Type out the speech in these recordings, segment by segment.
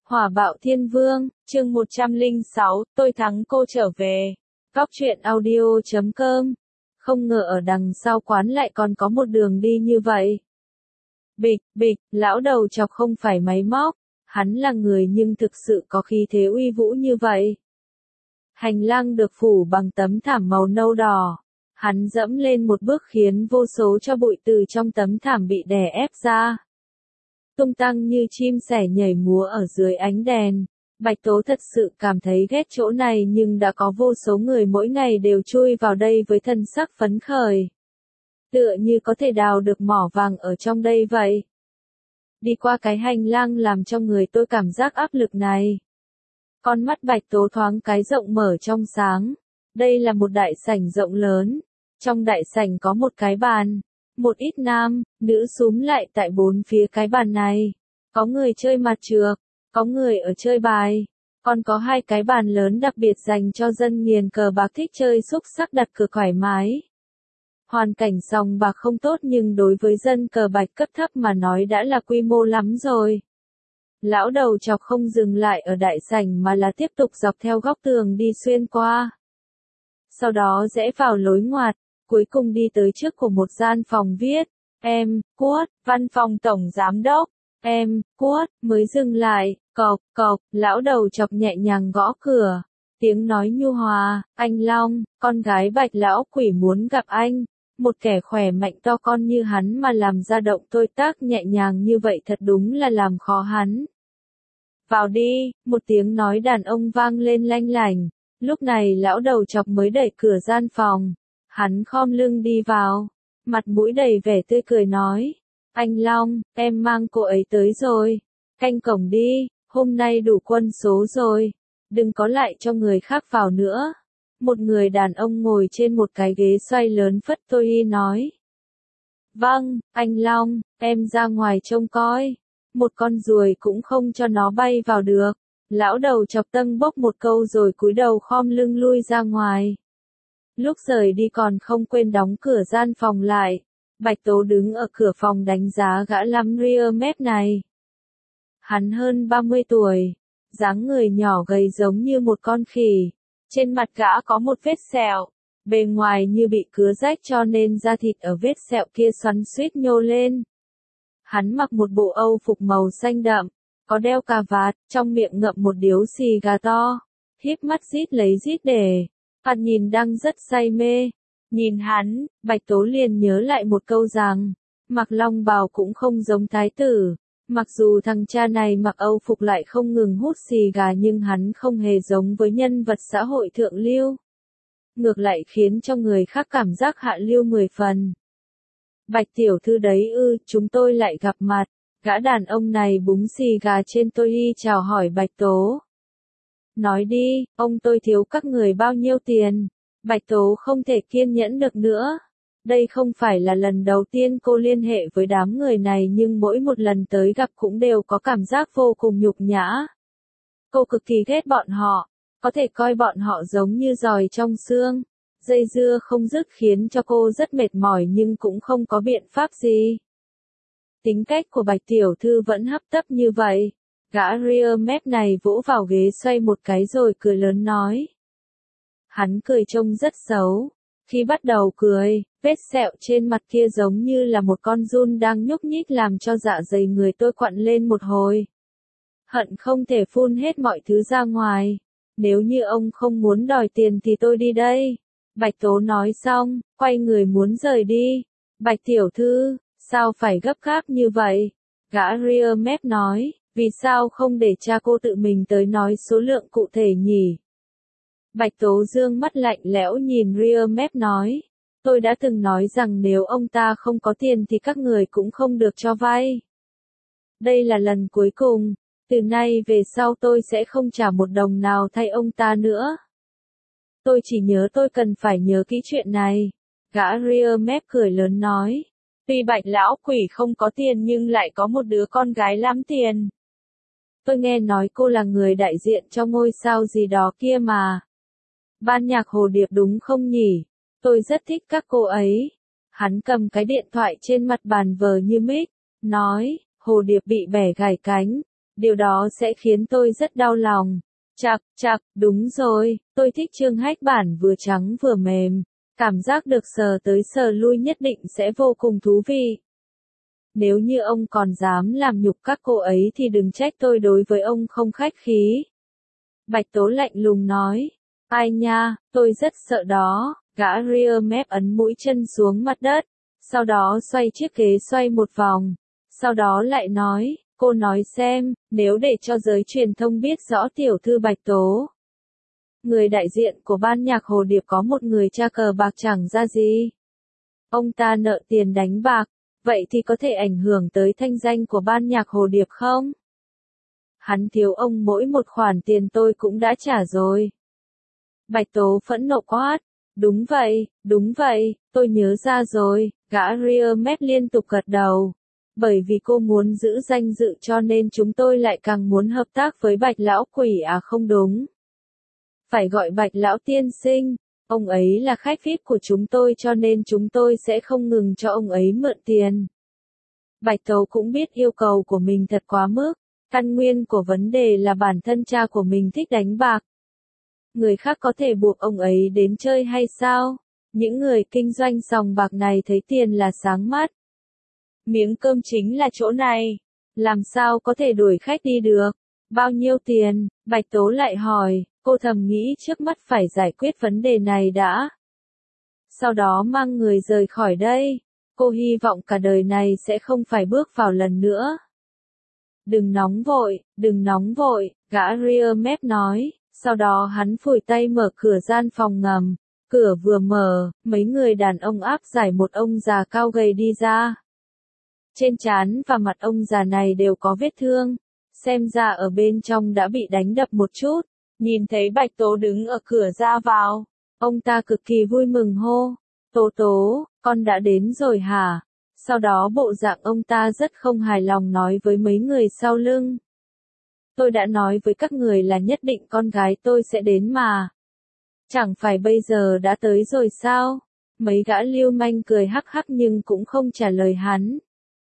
Hỏa bạo thiên vương, chương 106, tôi thắng cô trở về. Góc truyện audio.com. Không ngờ ở đằng sau quán lại còn có một đường đi như vậy. Bịch, bịch, lão đầu chọc không phải máy móc, hắn là người nhưng thực sự có khí thế uy vũ như vậy. Hành lang được phủ bằng tấm thảm màu nâu đỏ. Hắn dẫm lên một bước khiến vô số cho bụi từ trong tấm thảm bị đè ép ra. Tung tăng như chim sẻ nhảy múa ở dưới ánh đèn. Bạch Tố thật sự cảm thấy ghét chỗ này nhưng đã có vô số người mỗi ngày đều chui vào đây với thân sắc phấn khởi. Tựa như có thể đào được mỏ vàng ở trong đây vậy. Đi qua cái hành lang làm cho người tôi cảm giác áp lực này. Con mắt Bạch Tố thoáng cái rộng mở trong sáng. Đây là một đại sảnh rộng lớn. Trong đại sảnh có một cái bàn. Một ít nam, nữ xúm lại tại bốn phía cái bàn này. Có người chơi mặt trược, có người ở chơi bài. Còn có hai cái bàn lớn đặc biệt dành cho dân nghiền cờ bạc thích chơi xúc xắc đặt cược thoải mái. Hoàn cảnh sòng bạc không tốt nhưng đối với dân cờ bạc cấp thấp mà nói đã là quy mô lắm rồi. Lão đầu chọc không dừng lại ở đại sảnh mà là tiếp tục dọc theo góc tường đi xuyên qua. Sau đó rẽ vào lối ngoặt, cuối cùng đi tới trước của một gian phòng viết, Quất, văn phòng tổng giám đốc, Quất, mới dừng lại, cộc, cộc, lão đầu chọc nhẹ nhàng gõ cửa, tiếng nói nhu hòa, anh Long, con gái Bạch lão quỷ muốn gặp anh, một kẻ khỏe mạnh to con như hắn mà làm ra động tôi tác nhẹ nhàng như vậy thật đúng là làm khó hắn. Vào đi, một tiếng nói đàn ông vang lên lanh lảnh, lúc này lão đầu chọc mới đẩy cửa gian phòng. Hắn khom lưng đi vào, mặt mũi đầy vẻ tươi cười nói, anh Long, em mang cô ấy tới rồi, canh cổng đi, hôm nay đủ quân số rồi, đừng có lại cho người khác vào nữa. Một người đàn ông ngồi trên một cái ghế xoay lớn phất tôi y nói. Vâng, anh Long, em ra ngoài trông coi, một con ruồi cũng không cho nó bay vào được. Lão đầu chọc tâm bốc một câu rồi cúi đầu khom lưng lui ra ngoài. Lúc rời đi còn không quên đóng cửa gian phòng lại. Bạch Tố đứng ở cửa phòng đánh giá gã lắm ria mép này. Hắn hơn 30 tuổi, dáng người nhỏ gầy giống như một con khỉ. Trên mặt gã có một vết sẹo, bề ngoài như bị cứa rách cho nên da thịt ở vết sẹo kia xoắn xuýt nhô lên. Hắn mặc một bộ âu phục màu xanh đậm, có đeo cà vạt, trong miệng ngậm một điếu xì gà to, híp mắt rít lấy rít để. Hắn nhìn đang rất say mê. Nhìn hắn, Bạch Tố liền nhớ lại một câu rằng, mặc long bào cũng không giống thái tử. Mặc dù thằng cha này mặc âu phục lại không ngừng hút xì gà nhưng hắn không hề giống với nhân vật xã hội thượng lưu. Ngược lại khiến cho người khác cảm giác hạ lưu 10 phần. Bạch tiểu thư đấy chúng tôi lại gặp mặt. Gã đàn ông này búng xì gà trên tôi y chào hỏi Bạch Tố. Nói đi, ông tôi thiếu các người bao nhiêu tiền? Bạch Tố không thể kiên nhẫn được nữa. Đây không phải là lần đầu tiên cô liên hệ với đám người này nhưng mỗi một lần tới gặp cũng đều có cảm giác vô cùng nhục nhã. Cô cực kỳ ghét bọn họ, có thể coi bọn họ giống như giòi trong xương. Dây dưa không dứt khiến cho cô rất mệt mỏi nhưng cũng không có biện pháp gì. Tính cách của Bạch tiểu thư vẫn hấp tấp như vậy. Gã ria mép này vỗ vào ghế xoay một cái rồi cười lớn nói. Hắn cười trông rất xấu. Khi bắt đầu cười, vết sẹo trên mặt kia giống như là một con giun đang nhúc nhích làm cho dạ dày người tôi quặn lên một hồi. Hận không thể phun hết mọi thứ ra ngoài. Nếu như ông không muốn đòi tiền thì tôi đi đây. Bạch Tố nói xong, quay người muốn rời đi. Bạch tiểu thư, sao phải gấp gáp như vậy? Gã ria mép nói, vì sao không để cha cô tự mình tới nói số lượng cụ thể nhỉ? Bạch Tố dương mắt lạnh lẽo nhìn ria mép nói, tôi đã từng nói rằng nếu ông ta không có tiền thì các người cũng không được cho vay. Đây là lần cuối cùng, từ nay về sau tôi sẽ không trả một đồng nào thay ông ta nữa. Tôi chỉ nhớ tôi cần phải nhớ kỹ chuyện này. Gã ria mép cười lớn nói, tuy Bạch lão quỷ không có tiền nhưng lại có một đứa con gái lắm tiền. Tôi nghe nói cô là người đại diện cho ngôi sao gì đó kia mà. Ban nhạc Hồ Điệp đúng không nhỉ? Tôi rất thích các cô ấy. Hắn cầm cái điện thoại trên mặt bàn vờ như mic, nói, Hồ Điệp bị bẻ gãy cánh. Điều đó sẽ khiến tôi rất đau lòng. Chạc, đúng rồi, tôi thích chương hách bản vừa trắng vừa mềm. Cảm giác được sờ tới sờ lui nhất định sẽ vô cùng thú vị. Nếu như ông còn dám làm nhục các cô ấy thì đừng trách tôi đối với ông không khách khí. Bạch Tố lạnh lùng nói. Ai nha, tôi rất sợ đó. Gã ria mép ấn mũi chân xuống mặt đất. Sau đó xoay chiếc ghế xoay một vòng. Sau đó lại nói, cô nói xem, nếu để cho giới truyền thông biết rõ tiểu thư Bạch Tố. Người đại diện của ban nhạc Hồ Điệp có một người cha cờ bạc chẳng ra gì. Ông ta nợ tiền đánh bạc, vậy thì có thể ảnh hưởng tới thanh danh của ban nhạc Hồ Điệp không? Hắn thiếu ông mỗi một khoản tiền tôi cũng đã trả rồi. Bạch Tố phẫn nộ quát. Đúng vậy, tôi nhớ ra rồi, gã ria mép liên tục gật đầu. Bởi vì cô muốn giữ danh dự cho nên chúng tôi lại càng muốn hợp tác với Bạch Lão Quỷ à không đúng. Phải gọi Bạch Lão Tiên Sinh, ông ấy là khách VIP của chúng tôi cho nên chúng tôi sẽ không ngừng cho ông ấy mượn tiền. Bạch Tố cũng biết yêu cầu của mình thật quá mức, căn nguyên của vấn đề là bản thân cha của mình thích đánh bạc. Người khác có thể buộc ông ấy đến chơi hay sao? Những người kinh doanh sòng bạc này thấy tiền là sáng mắt. Miếng cơm chính là chỗ này. Làm sao có thể đuổi khách đi được? Bao nhiêu tiền? Bạch Tố lại hỏi, cô thầm nghĩ trước mắt phải giải quyết vấn đề này đã. Sau đó mang người rời khỏi đây. Cô hy vọng cả đời này sẽ không phải bước vào lần nữa. Đừng nóng vội, gã ria mép nói. Sau đó hắn phủi tay mở cửa gian phòng ngầm. Cửa vừa mở, mấy người đàn ông áp giải một ông già cao gầy đi ra. Trên trán và mặt ông già này đều có vết thương. Xem ra ở bên trong đã bị đánh đập một chút. Nhìn thấy Bạch Tố đứng ở cửa ra vào. Ông ta cực kỳ vui mừng hô. Tố, con đã đến rồi hả? Sau đó bộ dạng ông ta rất không hài lòng nói với mấy người sau lưng. Tôi đã nói với các người là nhất định con gái tôi sẽ đến mà. Chẳng phải bây giờ đã tới rồi sao? Mấy gã lưu manh cười hắc hắc nhưng cũng không trả lời hắn.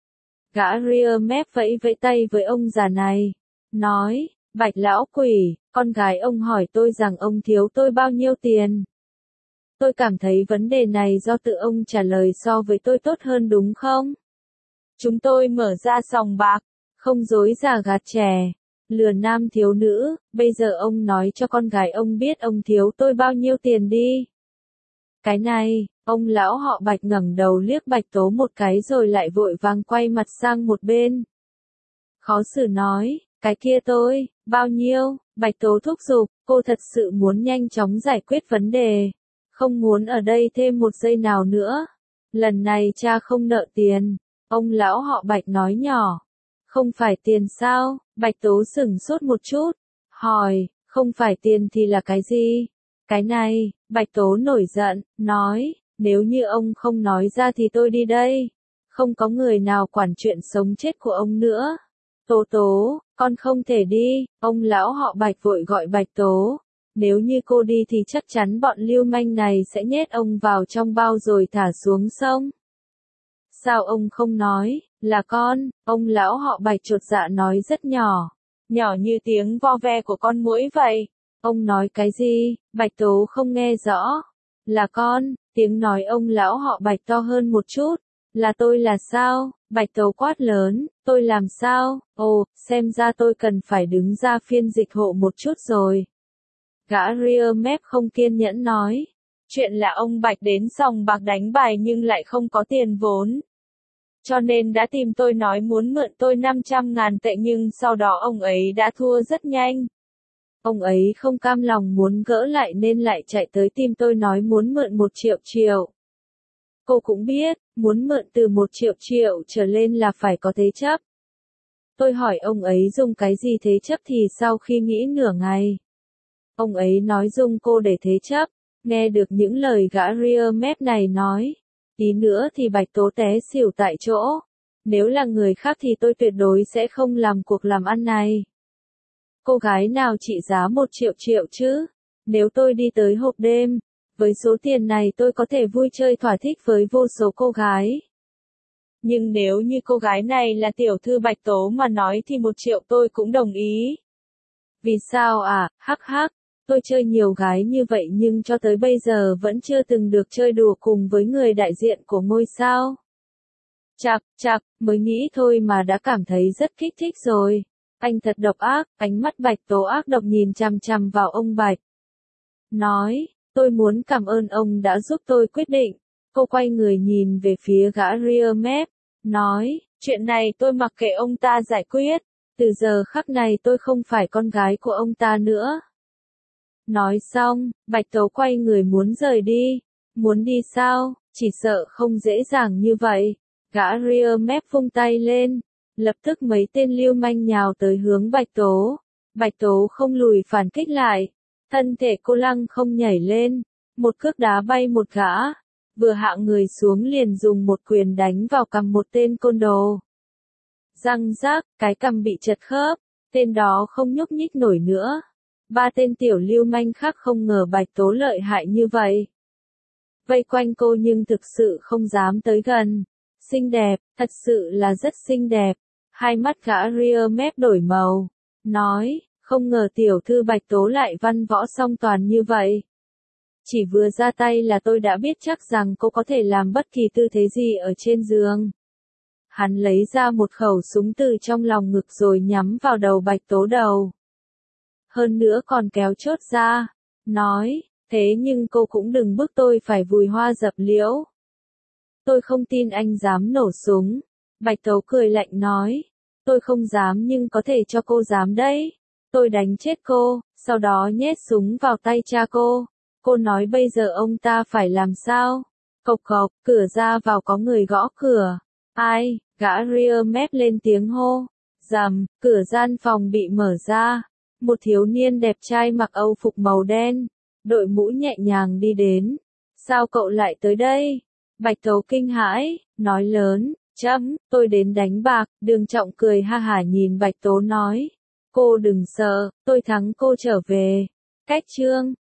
Gã ria mép vẫy vẫy tay với ông già này. Nói, Bạch Lão Quỷ, con gái ông hỏi tôi rằng ông thiếu tôi bao nhiêu tiền. Tôi cảm thấy vấn đề này do tự ông trả lời so với tôi tốt hơn đúng không? Chúng tôi mở ra sòng bạc, không dối già gạt trẻ. Lừa nam thiếu nữ, bây giờ ông nói cho con gái ông biết ông thiếu tôi bao nhiêu tiền đi. Cái này, ông lão họ Bạch ngẩng đầu liếc Bạch Tố một cái rồi lại vội vàng quay mặt sang một bên. Khó xử nói, cái kia tôi, bao nhiêu? Bạch Tố thúc giục, cô thật sự muốn nhanh chóng giải quyết vấn đề. Không muốn ở đây thêm một giây nào nữa. Lần này cha không nợ tiền. Ông lão họ Bạch nói nhỏ. Không phải tiền sao? Bạch Tố sửng sốt một chút. Hỏi, không phải tiền thì là cái gì? Cái này, Bạch Tố nổi giận, nói, nếu như ông không nói ra thì tôi đi đây. Không có người nào quản chuyện sống chết của ông nữa. Tố, con không thể đi, ông lão họ Bạch vội gọi Bạch Tố. Nếu như cô đi thì chắc chắn bọn lưu manh này sẽ nhét ông vào trong bao rồi thả xuống sông. Sao ông không nói, là con, ông lão họ Bạch chột dạ nói rất nhỏ. Nhỏ như tiếng vo ve của con muỗi vậy. Ông nói cái gì? Bạch Tố không nghe rõ. Là con, tiếng nói ông lão họ Bạch to hơn một chút. Là tôi là sao? Bạch Tố quát lớn, tôi làm sao? Ồ, xem ra tôi cần phải đứng ra phiên dịch hộ một chút rồi. Gã ria mép không kiên nhẫn nói. Chuyện là ông Bạch đến sòng bạc đánh bài nhưng lại không có tiền vốn. Cho nên đã tìm tôi nói muốn mượn tôi 500.000 tệ nhưng sau đó ông ấy đã thua rất nhanh. Ông ấy không cam lòng muốn gỡ lại nên lại chạy tới tìm tôi nói muốn mượn 1 triệu. Cô cũng biết, muốn mượn từ 1 triệu trở lên là phải có thế chấp. Tôi hỏi ông ấy dùng cái gì thế chấp thì sau khi nghĩ nửa ngày. Ông ấy nói dùng cô để thế chấp, nghe được những lời gã ria mép này nói. Tí nữa thì Bạch Tố té xỉu tại chỗ. Nếu là người khác thì tôi tuyệt đối sẽ không làm cuộc làm ăn này. Cô gái nào trị giá 1 triệu chứ? Nếu tôi đi tới hộp đêm, với số tiền này tôi có thể vui chơi thỏa thích với vô số cô gái. Nhưng nếu như cô gái này là tiểu thư Bạch Tố mà nói thì 1 triệu tôi cũng đồng ý. Vì sao à, hắc hắc, tôi chơi nhiều gái như vậy nhưng cho tới bây giờ vẫn chưa từng được chơi đùa cùng với người đại diện của ngôi sao. Chạc, mới nghĩ thôi mà đã cảm thấy rất kích thích rồi. Anh thật độc ác, ánh mắt Bạch Tố ác độc nhìn chằm chằm vào ông Bạch. Nói, tôi muốn cảm ơn ông đã giúp tôi quyết định. Cô quay người nhìn về phía gã rear map, nói, chuyện này tôi mặc kệ ông ta giải quyết. Từ giờ khắc này tôi không phải con gái của ông ta nữa. Nói xong, Bạch Tố quay người muốn rời đi. Muốn đi sao, chỉ sợ không dễ dàng như vậy. Gã rear map vung tay lên. Lập tức mấy tên lưu manh nhào tới hướng Bạch Tố. Bạch Tố không lùi phản kích lại. Thân thể cô lăng không nhảy lên. Một cước đá bay một gã. Vừa hạ người xuống liền dùng một quyền đánh vào cằm một tên côn đồ. Răng rác, cái cằm bị chật khớp. Tên đó không nhúc nhích nổi nữa. 3 tên tiểu lưu manh khác không ngờ Bạch Tố lợi hại như vậy. Vây quanh cô nhưng thực sự không dám tới gần. Xinh đẹp, thật sự là rất xinh đẹp. Hai mắt gã rear map đổi màu. Nói, không ngờ tiểu thư Bạch Tố lại văn võ song toàn như vậy. Chỉ vừa ra tay là tôi đã biết chắc rằng cô có thể làm bất kỳ tư thế gì ở trên giường. Hắn lấy ra một khẩu súng từ trong lòng ngực rồi nhắm vào đầu Bạch Tố đầu. Hơn nữa còn kéo chốt ra. Nói, thế nhưng cô cũng đừng bức tôi phải vùi hoa dập liễu. Tôi không tin anh dám nổ súng. Bạch Tố cười lạnh nói. Tôi không dám nhưng có thể cho cô dám đấy. Tôi đánh chết cô, sau đó nhét súng vào tay cha cô. Cô nói bây giờ ông ta phải làm sao? Cộc cộc, cửa ra vào có người gõ cửa. Ai? Gã rear map lên tiếng hô. Rầm, cửa gian phòng bị mở ra. Một thiếu niên đẹp trai mặc âu phục màu đen, đội mũ nhẹ nhàng đi đến. Sao cậu lại tới đây? Bạch Tố kinh hãi, nói lớn, tôi đến đánh bạc. Đường Trọng cười ha hả nhìn Bạch Tố nói. Cô đừng sợ, tôi thắng cô trở về. Cách chương